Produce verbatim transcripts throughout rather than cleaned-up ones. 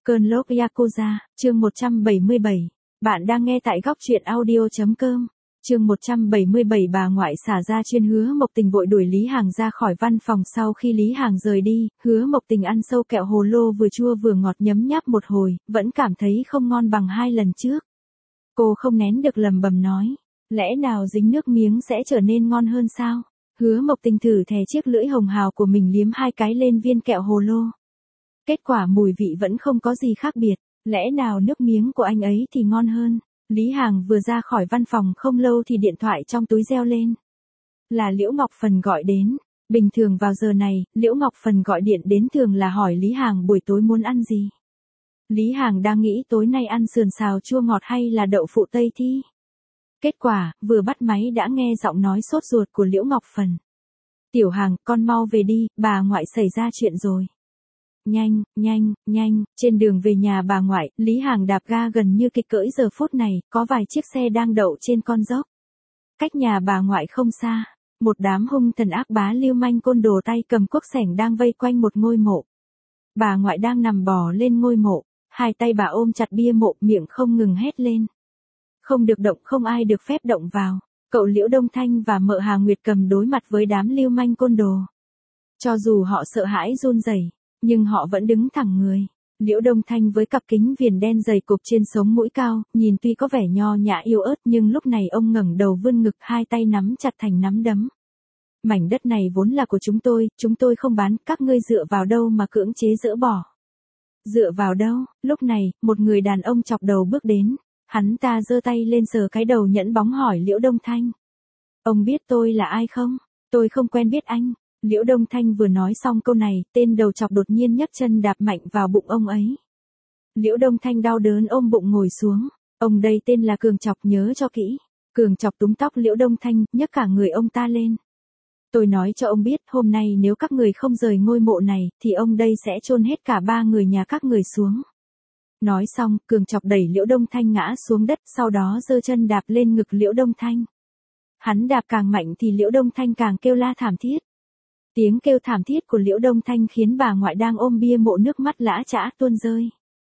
Cơn lốc Yakuza, chương một trăm bảy mươi bảy. Bạn đang nghe tại góc truyện audio.com. Chương một trăm bảy mươi bảy. Bà ngoại xả ra chuyên Hứa Mộc Tình vội đuổi Lý Hàng ra khỏi văn phòng. Sau khi Lý Hàng rời đi, Hứa Mộc Tình ăn sâu kẹo hồ lô vừa chua vừa ngọt nhấm nháp một hồi, vẫn cảm thấy không ngon bằng hai lần trước. Cô không nén được lầm bầm nói, lẽ nào dính nước miếng sẽ trở nên ngon hơn sao? Hứa Mộc Tình thử thè chiếc lưỡi hồng hào của mình liếm hai cái lên viên kẹo hồ lô. Kết quả mùi vị vẫn không có gì khác biệt, lẽ nào nước miếng của anh ấy thì ngon hơn. Lý Hàng vừa ra khỏi văn phòng không lâu thì điện thoại trong túi reo lên. Là Liễu Ngọc Phần gọi đến. Bình thường vào giờ này, Liễu Ngọc Phần gọi điện đến thường là hỏi Lý Hàng buổi tối muốn ăn gì. Lý Hàng đang nghĩ tối nay ăn sườn xào chua ngọt hay là đậu phụ Tây Thi. Kết quả, vừa bắt máy đã nghe giọng nói sốt ruột của Liễu Ngọc Phần. Tiểu Hàng, con mau về đi, bà ngoại xảy ra chuyện rồi. Nhanh, nhanh, nhanh, trên đường về nhà bà ngoại, Lý Hàng đạp ga gần như kịch cỡi giờ phút này, có vài chiếc xe đang đậu trên con dốc. Cách nhà bà ngoại không xa, một đám hung thần ác bá lưu manh côn đồ tay cầm cuốc sẻng đang vây quanh một ngôi mộ. Bà ngoại đang nằm bò lên ngôi mộ, hai tay bà ôm chặt bia mộ, miệng không ngừng hét lên. Không được động, không ai được phép động vào. Cậu Liễu Đông Thanh và mợ Hà Nguyệt Cầm đối mặt với đám lưu manh côn đồ. Cho dù họ sợ hãi run rẩy, nhưng họ vẫn đứng thẳng người. Liễu Đông Thanh với cặp kính viền đen dày cộp trên sống mũi cao, nhìn tuy có vẻ nho nhã yếu ớt nhưng lúc này ông ngẩng đầu vươn ngực, hai tay nắm chặt thành nắm đấm. Mảnh đất này vốn là của chúng tôi, chúng tôi không bán, các ngươi dựa vào đâu mà cưỡng chế dỡ bỏ. Dựa vào đâu? Lúc này, một người đàn ông chọc đầu bước đến. Hắn ta giơ tay lên sờ cái đầu nhẫn bóng hỏi Liễu Đông Thanh. Ông biết tôi là ai không? Tôi không quen biết anh. Liễu Đông Thanh vừa nói xong câu này, tên đầu chọc đột nhiên nhấc chân đạp mạnh vào bụng ông ấy. Liễu Đông Thanh đau đớn ôm bụng ngồi xuống. Ông đây tên là Cường Chọc, nhớ cho kỹ. Cường Chọc túm tóc Liễu Đông Thanh, nhấc cả người ông ta lên. Tôi nói cho ông biết, hôm nay nếu các người không rời ngôi mộ này, thì ông đây sẽ chôn hết cả ba người nhà các người xuống. Nói xong, Cường Chọc đẩy Liễu Đông Thanh ngã xuống đất, sau đó giơ chân đạp lên ngực Liễu Đông Thanh. Hắn đạp càng mạnh thì Liễu Đông Thanh càng kêu la thảm thiết. Tiếng kêu thảm thiết của Liễu Đông Thanh khiến bà ngoại đang ôm bia mộ nước mắt lã chã tuôn rơi.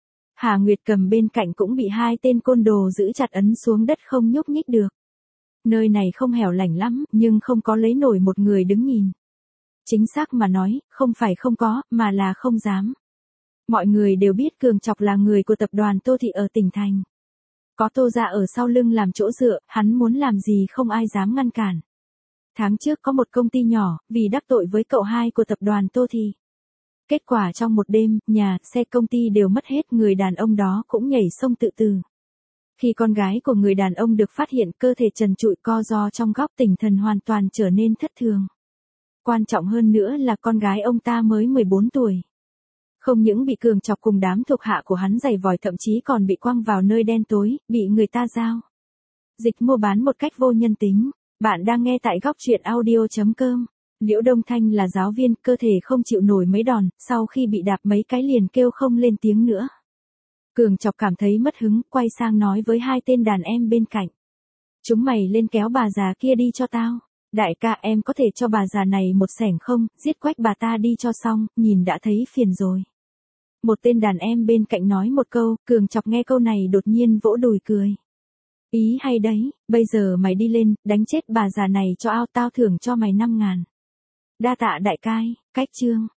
Hà Nguyệt Cầm bên cạnh cũng bị hai tên côn đồ giữ chặt ấn xuống đất không nhúc nhích được. Nơi này không hẻo lánh lắm, nhưng không có lấy nổi một người đứng nhìn. Chính xác mà nói, không phải không có, mà là không dám. Mọi người đều biết Cường Chọc là người của tập đoàn Tô Thị ở tỉnh thành. Có Tô gia ở sau lưng làm chỗ dựa, hắn muốn làm gì không ai dám ngăn cản. Tháng trước có một công ty nhỏ, vì đắc tội với cậu hai của tập đoàn Tô Thị. Kết quả trong một đêm, nhà, xe công ty đều mất hết, người đàn ông đó cũng nhảy sông tự tử. Khi con gái của người đàn ông được phát hiện, cơ thể trần trụi co ro trong góc, tinh thần hoàn toàn trở nên thất thường. Quan trọng hơn nữa là con gái ông ta mới mười bốn tuổi. Không những bị Cường Chọc cùng đám thuộc hạ của hắn giày vòi, thậm chí còn bị quăng vào nơi đen tối, bị người ta giao dịch mua bán một cách vô nhân tính. Bạn đang nghe tại góc truyện audio.com. Liễu Đông Thanh là giáo viên, cơ thể không chịu nổi mấy đòn, sau khi bị đạp mấy cái liền kêu không lên tiếng nữa. Cường Chọc cảm thấy mất hứng, quay sang nói với hai tên đàn em bên cạnh. Chúng mày lên kéo bà già kia đi cho tao. Đại ca, em có thể cho bà già này một xẻng không, giết quách bà ta đi cho xong, nhìn đã thấy phiền rồi. Một tên đàn em bên cạnh nói một câu, Cường Chọc nghe câu này đột nhiên vỗ đùi cười. Ý hay đấy, bây giờ mày đi lên, đánh chết bà già này cho ao, tao thưởng cho mày năm ngàn. Đa tạ đại cai, cách chương.